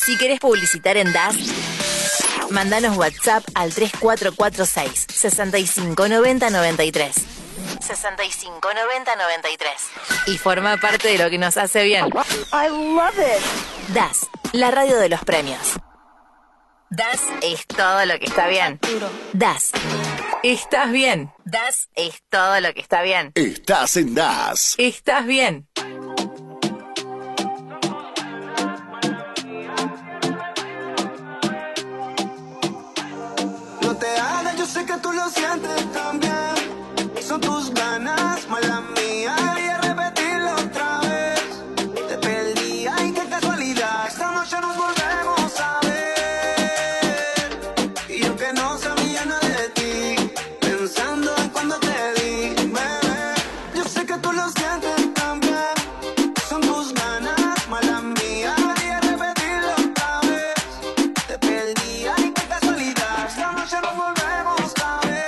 Si querés publicitar en DAS, mandanos WhatsApp al 3446 6590 93. 659093 y forma parte de lo que nos hace bien. I love it. DAS, la radio de los premios. DAS es todo lo que está bien. DAS, estás bien. DAS es todo lo que está bien. Estás en DAS. Estás bien. No te hagas, yo sé que tú lo sientes también. Son tus ganas, mala mía. Quería repetirlo otra vez. Te perdí, ay, qué casualidad. Esta noche nos volvemos a ver. Y yo que no sabía nada de ti, pensando en cuando te di, bebé. Yo sé que tú lo sientes también. Son tus ganas, mala mía. Quería repetirlo otra vez. Te perdí, ay, qué casualidad. Esta noche nos volvemos a ver.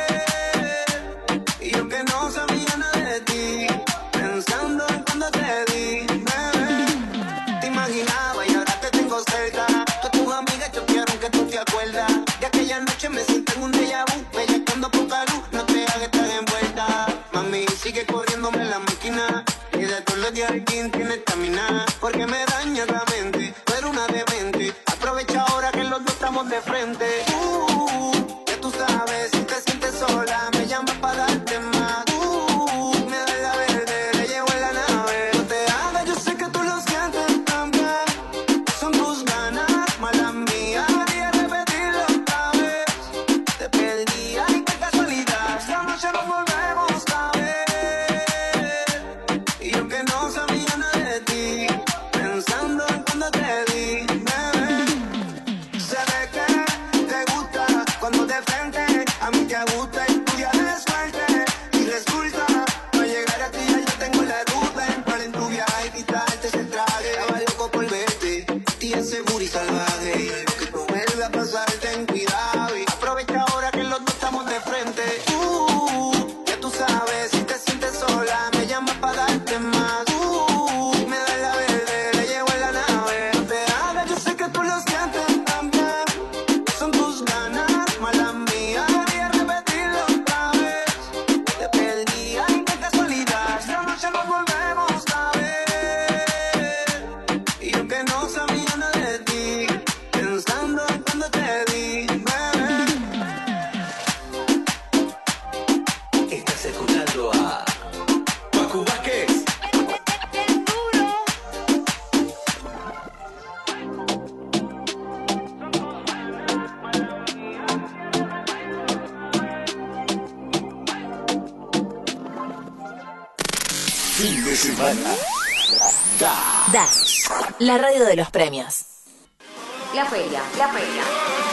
Y yo que no sabía nada de ti, pensando en cuando te di, bebé. Te imaginaba y ahora te tengo cerca. Todas tus amigas choquearon que tú te acuerdas. De aquella noche me siento en un déjà vu. Bellaqueando poca luz, no te hagas estar envuelta. Mami, sigue corriéndome la máquina. Y de todos los días alguien tiene estamina. Porque me daña la mente, tú eres una demente. Aprovecha ahora que los dos estamos de frente. Ya tú sabes, si te sientes sola, me llamas para darte más. Me da la verde, le llevo en la nave. No te hagas, yo sé que tú lo sientes también. Son tus ganas, mala mía. Quería repetirlo otra vez. Te perdí, ay, qué casualidad. Esta noche nos volvemos a ver. Y yo que no sabía nada de ti, pensando en cuando te di, bebé. Se ve que te gusta cuando de frente a mí te gusta y tú ya de suerte. Y resulta, para llegar a ti ya yo tengo la ruta. Entrar en tu viaje y quitarte ese traje. Estaba loco por verte, y es seguro y salvaje. Y lo que no vuelve a pasar, ten cuidado. Y aprovecha ahora que los dos estamos de frente. Ya tú sabes, si te sientes sola, me llamas para darte más. Me da la verde, le llevo en la nave. No te hagas, yo sé que tú lo sientes también. Son tus ganas, mala mía. Quería repetirlo otra vez. Te perdí, ay, qué casualidad. Esta noche nos volvemos a ver. Y yo que no sabía nada de ti, pensando en cuando te di, bebé. Estás escuchando a Pacu Vázquez. Fin de semana. DAS. DAS, la radio de los premios. La feria, la feria.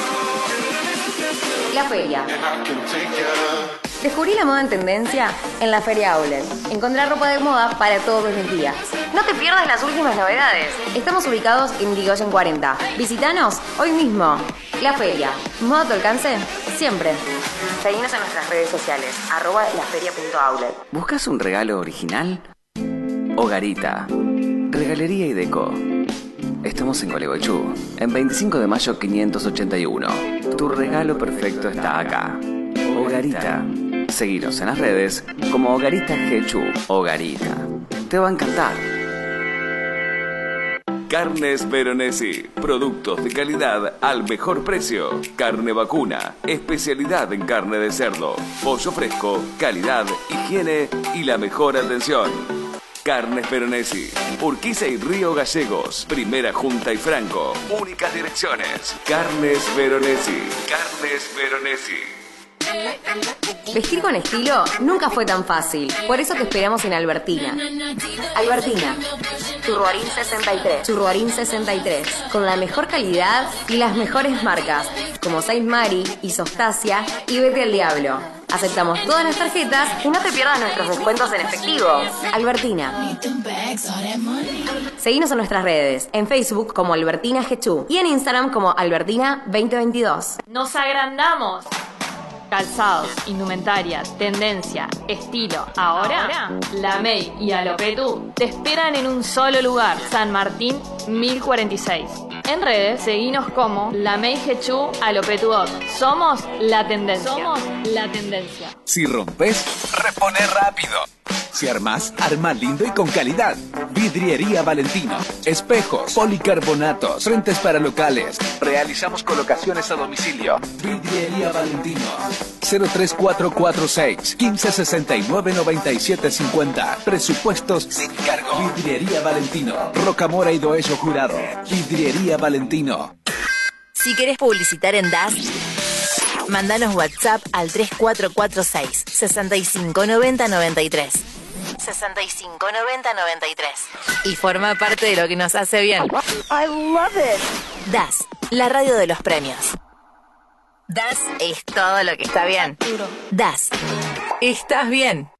La feria. Descubrí la moda en tendencia en la Feria Outlet. Encontrar ropa de moda para todos los días. No te pierdas las últimas novedades. Estamos ubicados en Irigoyen 40. Visítanos hoy mismo. La feria. Moda a tu alcance, siempre. Seguinos en nuestras redes sociales, @laferia.outlet. ¿Buscas un regalo original? Hogarita, regalería y deco. Estamos en Gualeguaychú, en 25 de mayo 581. Tu regalo perfecto está acá. Hogarita. Seguinos en las redes como Hogarita Jechu. Hogarita. Te va a encantar. Carnes Veronesi, productos de calidad al mejor precio. Carne vacuna, especialidad en carne de cerdo. Pollo fresco, calidad, higiene y la mejor atención. Carnes Veronesi, Urquiza y Río Gallegos, Primera Junta y Franco. Únicas direcciones. Carnes Veronesi. Carnes Veronesi. Vestir con estilo nunca fue tan fácil. Por eso te esperamos en Albertina. Albertina. Churruarín 63. Churruarín 63. Con la mejor calidad y las mejores marcas. Como Saint Mary, Isostasia y Vete al Diablo. Aceptamos todas las tarjetas y no te pierdas nuestros descuentos en efectivo. Albertina. Seguinos en nuestras redes. En Facebook como Albertina G2 y en Instagram como Albertina 2022. ¡Nos agrandamos! Calzados, indumentaria, tendencia, estilo. Ahora, La May y Alopetu te esperan en un solo lugar. San Martín 1046. En redes, seguinos como La Mei Hechu Alopetuot. Somos la tendencia. Somos la tendencia. Si rompes, repone rápido. Si armas, arma lindo y con calidad. Vidriería Valentino. Espejos, policarbonatos, frentes para locales. Realizamos colocaciones a domicilio. Vidriería Valentino. 03446 1569 9750. Presupuestos sin cargo. Vidriería Valentino. Rocamora y Doello Jurado. Vidriería Valentino. Si querés publicitar en DAS, mandanos WhatsApp al 3446 6590 93. 6590 93. Y forma parte de lo que nos hace bien. I love it. DAS, la radio de los premios. DAS es todo lo que está bien. DAS, estás bien.